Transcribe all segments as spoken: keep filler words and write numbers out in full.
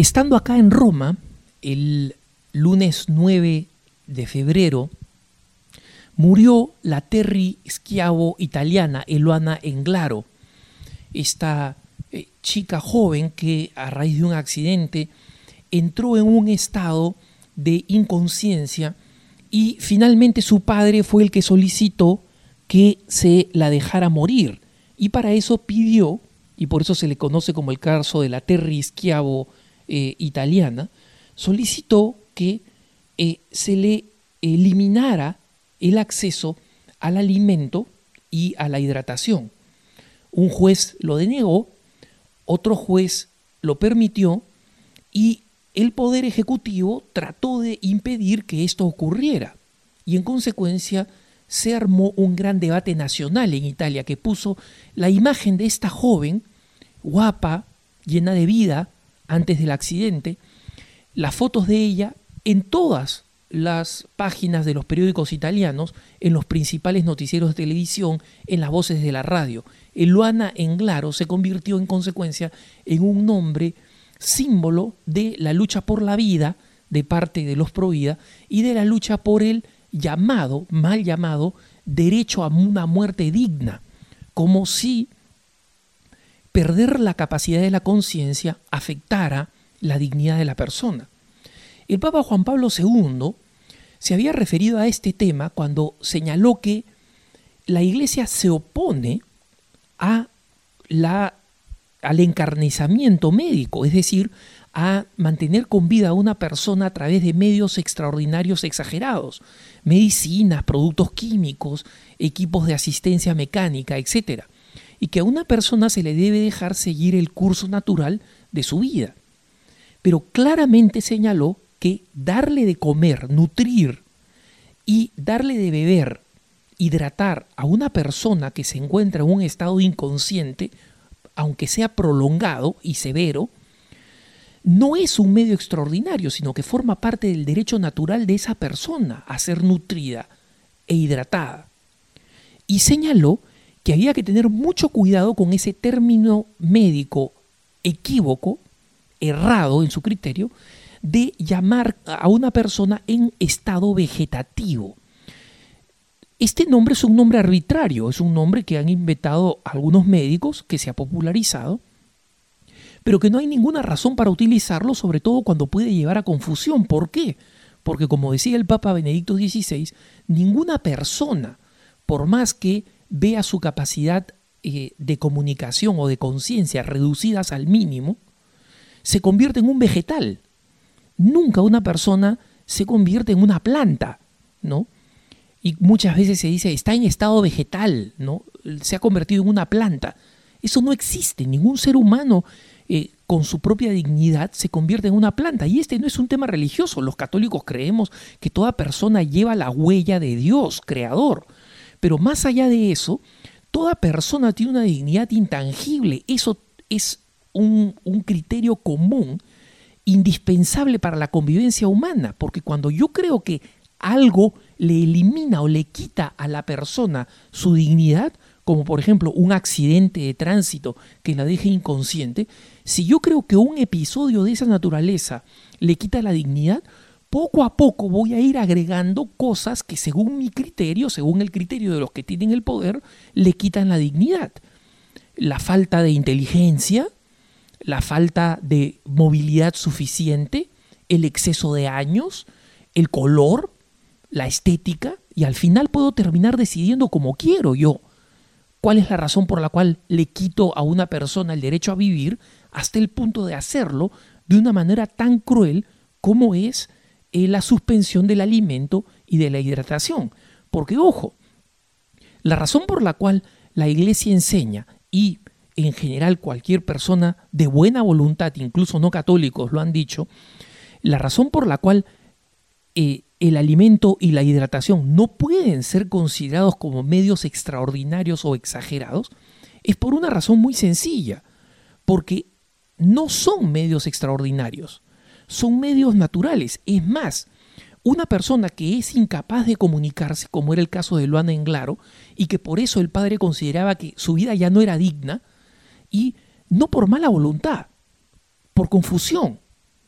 Estando acá en Roma, el lunes nueve de febrero, murió la Terry Schiavo italiana Eluana Englaro, esta eh, chica joven que a raíz de un accidente entró en un estado de inconsciencia y finalmente su padre fue el que solicitó que se la dejara morir, y para eso pidió, y por eso se le conoce como el caso de la Terry Schiavo eh, italiana, solicitó que eh, se le eliminara el acceso al alimento y a la hidratación. Un juez lo denegó, otro juez lo permitió y el Poder Ejecutivo trató de impedir que esto ocurriera. Y en consecuencia se armó un gran debate nacional en Italia que puso la imagen de esta joven, guapa, llena de vida, antes del accidente, las fotos de ella en todas las páginas de los periódicos italianos, en los principales noticieros de televisión, en las voces de la radio. Eluana Englaro se convirtió en consecuencia en un nombre símbolo de la lucha por la vida de parte de los pro vida y de la lucha por el llamado, mal llamado, derecho a una muerte digna, como si perder la capacidad de la conciencia afectara la dignidad de la persona. El Papa Juan Pablo segundo se había referido a este tema cuando señaló que la Iglesia se opone a la, al encarnizamiento médico, es decir, a mantener con vida a una persona a través de medios extraordinarios exagerados, medicinas, productos químicos, equipos de asistencia mecánica, etcétera, y que a una persona se le debe dejar seguir el curso natural de su vida. Pero claramente señaló que darle de comer, nutrir y darle de beber, hidratar a una persona que se encuentra en un estado inconsciente, aunque sea prolongado y severo, no es un medio extraordinario, sino que forma parte del derecho natural de esa persona a ser nutrida e hidratada. Y señaló que había que tener mucho cuidado con ese término médico equívoco, errado en su criterio, de llamar a una persona en estado vegetativo. Este nombre es un nombre arbitrario, es un nombre que han inventado algunos médicos, que se ha popularizado, pero que no hay ninguna razón para utilizarlo, sobre todo cuando puede llevar a confusión. ¿Por qué? Porque, como decía el Papa Benedicto dieciséis, ninguna persona, por más que vea su capacidad eh, de comunicación o de conciencia reducidas al mínimo, se convierte en un vegetal. Nunca una persona se convierte en una planta, ¿no? Y muchas veces se dice, está en estado vegetal, ¿no? Se ha convertido en una planta. Eso no existe. Ningún ser humano eh, con su propia dignidad se convierte en una planta. Y este no es un tema religioso. Los católicos creemos que toda persona lleva la huella de Dios, creador. Pero más allá de eso, toda persona tiene una dignidad intangible. Eso es un, un criterio común, indispensable para la convivencia humana, porque cuando yo creo que algo le elimina o le quita a la persona su dignidad, como por ejemplo un accidente de tránsito que la deje inconsciente, si yo creo que un episodio de esa naturaleza le quita la dignidad, poco a poco voy a ir agregando cosas que según mi criterio, según el criterio de los que tienen el poder, le quitan la dignidad. La falta de inteligencia, la falta de movilidad suficiente, el exceso de años, el color, la estética, y al final puedo terminar decidiendo como quiero yo. ¿Cuál es la razón por la cual le quito a una persona el derecho a vivir hasta el punto de hacerlo de una manera tan cruel como es eh, la suspensión del alimento y de la hidratación? Porque, ojo, la razón por la cual la Iglesia enseña, y en general cualquier persona de buena voluntad, incluso no católicos lo han dicho, la razón por la cual eh, el alimento y la hidratación no pueden ser considerados como medios extraordinarios o exagerados es por una razón muy sencilla, porque no son medios extraordinarios, son medios naturales. Es más, una persona que es incapaz de comunicarse, como era el caso de Eluana Englaro, y que por eso el padre consideraba que su vida ya no era digna, y no por mala voluntad, por confusión,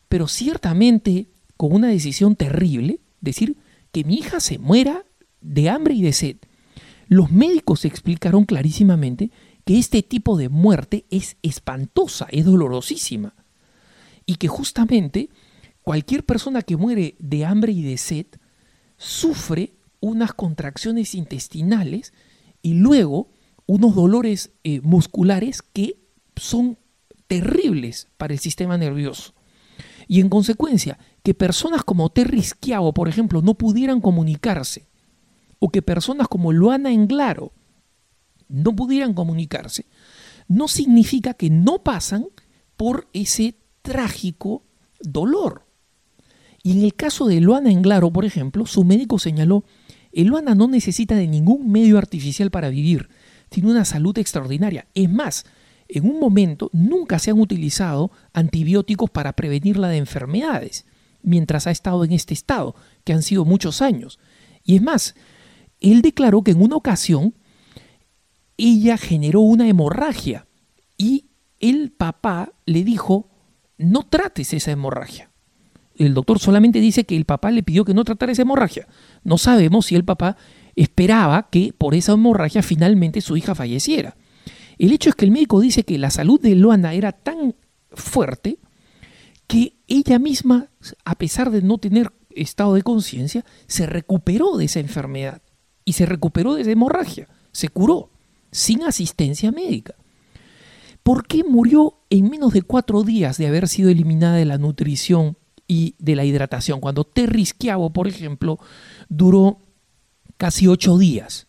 pero ciertamente con una decisión terrible, decir que mi hija se muera de hambre y de sed. Los médicos explicaron clarísimamente que este tipo de muerte es espantosa, es dolorosísima, y que justamente cualquier persona que muere de hambre y de sed sufre unas contracciones intestinales y luego unos dolores eh, musculares que son terribles para el sistema nervioso. Y en consecuencia, que personas como Terry Schiavo, por ejemplo, no pudieran comunicarse, o que personas como Luana Englaro no pudieran comunicarse, no significa que no pasan por ese trágico dolor. Y en el caso de Luana Englaro, por ejemplo, su médico señaló: Luana no necesita de ningún medio artificial para vivir, tiene una salud extraordinaria. Es más, en un momento nunca se han utilizado antibióticos para prevenirla de enfermedades, mientras ha estado en este estado, que han sido muchos años. Y es más, él declaró que en una ocasión ella generó una hemorragia y el papá le dijo: no trates esa hemorragia. El doctor solamente dice que el papá le pidió que no tratara esa hemorragia. No sabemos si el papá esperaba que por esa hemorragia finalmente su hija falleciera. El hecho es que el médico dice que la salud de Luana era tan fuerte que ella misma, a pesar de no tener estado de conciencia, se recuperó de esa enfermedad y se recuperó de esa hemorragia. Se curó sin asistencia médica. ¿Por qué murió en menos de cuatro días de haber sido eliminada de la nutrición y de la hidratación? Cuando Terry Schiavo, por ejemplo, duró casi ocho días.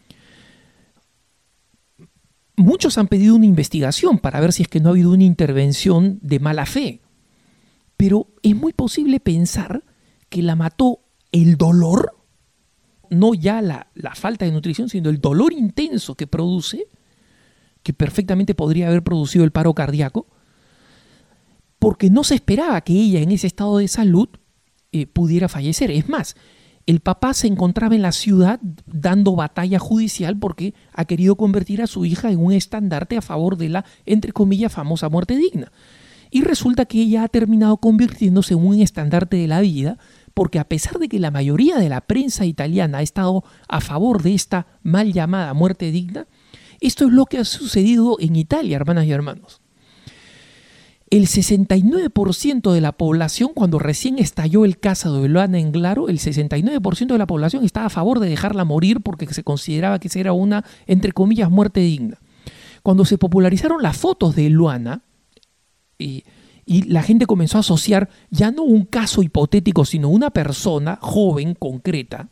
Muchos han pedido una investigación para ver si es que no ha habido una intervención de mala fe. Pero es muy posible pensar que la mató el dolor, no ya la, la falta de nutrición, sino el dolor intenso que produce, que perfectamente podría haber producido el paro cardíaco, porque no se esperaba que ella en ese estado de salud eh, pudiera fallecer. Es más, el papá se encontraba en la ciudad dando batalla judicial porque ha querido convertir a su hija en un estandarte a favor de la, entre comillas, famosa muerte digna. Y resulta que ella ha terminado convirtiéndose en un estandarte de la vida, porque a pesar de que la mayoría de la prensa italiana ha estado a favor de esta mal llamada muerte digna, esto es lo que ha sucedido en Italia, hermanas y hermanos. El sesenta y nueve por ciento de la población, cuando recién estalló el caso de Luana Englaro, el sesenta y nueve por ciento de la población estaba a favor de dejarla morir porque se consideraba que esa era una, entre comillas, muerte digna. Cuando se popularizaron las fotos de Luana, y, y la gente comenzó a asociar ya no un caso hipotético, sino una persona joven, concreta,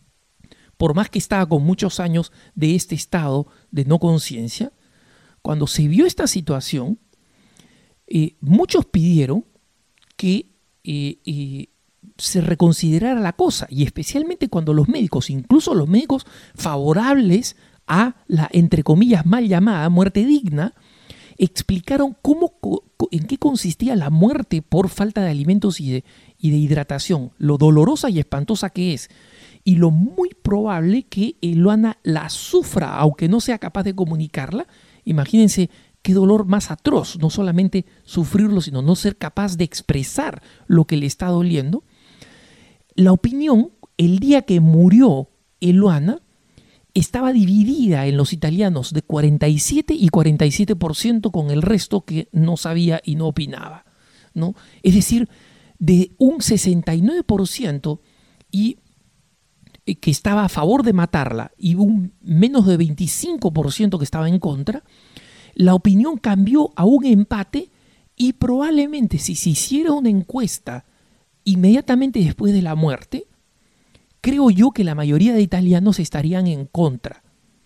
por más que estaba con muchos años de este estado de no conciencia, cuando se vio esta situación, Eh, muchos pidieron que eh, eh, se reconsiderara la cosa, y especialmente cuando los médicos, incluso los médicos favorables a la, entre comillas, mal llamada muerte digna, explicaron cómo, en qué consistía la muerte por falta de alimentos y de, y de hidratación, lo dolorosa y espantosa que es, y lo muy probable que Luana la sufra, aunque no sea capaz de comunicarla. Imagínense qué dolor más atroz, no solamente sufrirlo, sino no ser capaz de expresar lo que le está doliendo. La opinión, el día que murió Luana, estaba dividida en los italianos de cuarenta y siete y cuarenta y siete por ciento, con el resto que no sabía y no opinaba, ¿no? Es decir, de un sesenta y nueve por ciento y que estaba a favor de matarla y un menos de veinticinco por ciento que estaba en contra, la opinión cambió a un empate, y probablemente si se hiciera una encuesta inmediatamente después de la muerte, creo yo que la mayoría de italianos estarían en contra.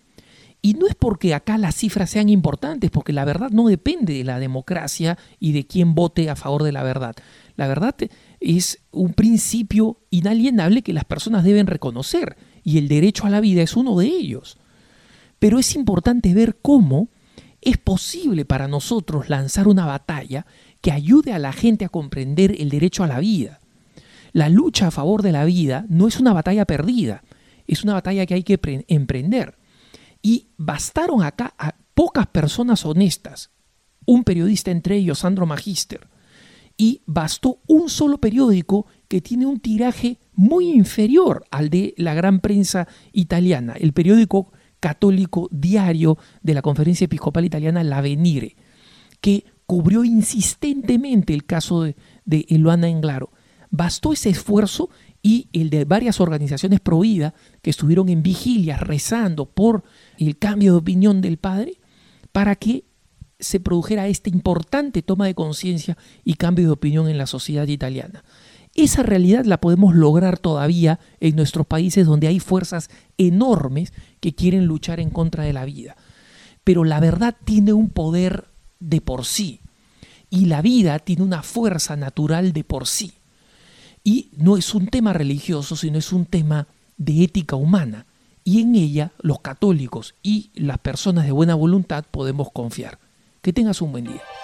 Y no es porque acá las cifras sean importantes, porque la verdad no depende de la democracia y de quién vote a favor de la verdad. La verdad es un principio inalienable que las personas deben reconocer, y el derecho a la vida es uno de ellos. Pero es importante ver cómo es posible para nosotros lanzar una batalla que ayude a la gente a comprender el derecho a la vida. La lucha a favor de la vida no es una batalla perdida, es una batalla que hay que emprender. Y bastaron acá a pocas personas honestas, un periodista entre ellos, Sandro Magister, y bastó un solo periódico que tiene un tiraje muy inferior al de la gran prensa italiana, el periódico católico diario de la Conferencia Episcopal Italiana, l'Avvenire, que cubrió insistentemente el caso de, de Eluana Englaro. Bastó ese esfuerzo y el de varias organizaciones pro vida que estuvieron en vigilia rezando por el cambio de opinión del padre para que se produjera esta importante toma de conciencia y cambio de opinión en la sociedad italiana. Esa realidad la podemos lograr todavía en nuestros países donde hay fuerzas enormes que quieren luchar en contra de la vida. Pero la verdad tiene un poder de por sí y la vida tiene una fuerza natural de por sí. Y no es un tema religioso, sino es un tema de ética humana. Y en ella los católicos y las personas de buena voluntad podemos confiar. Que tengas un buen día.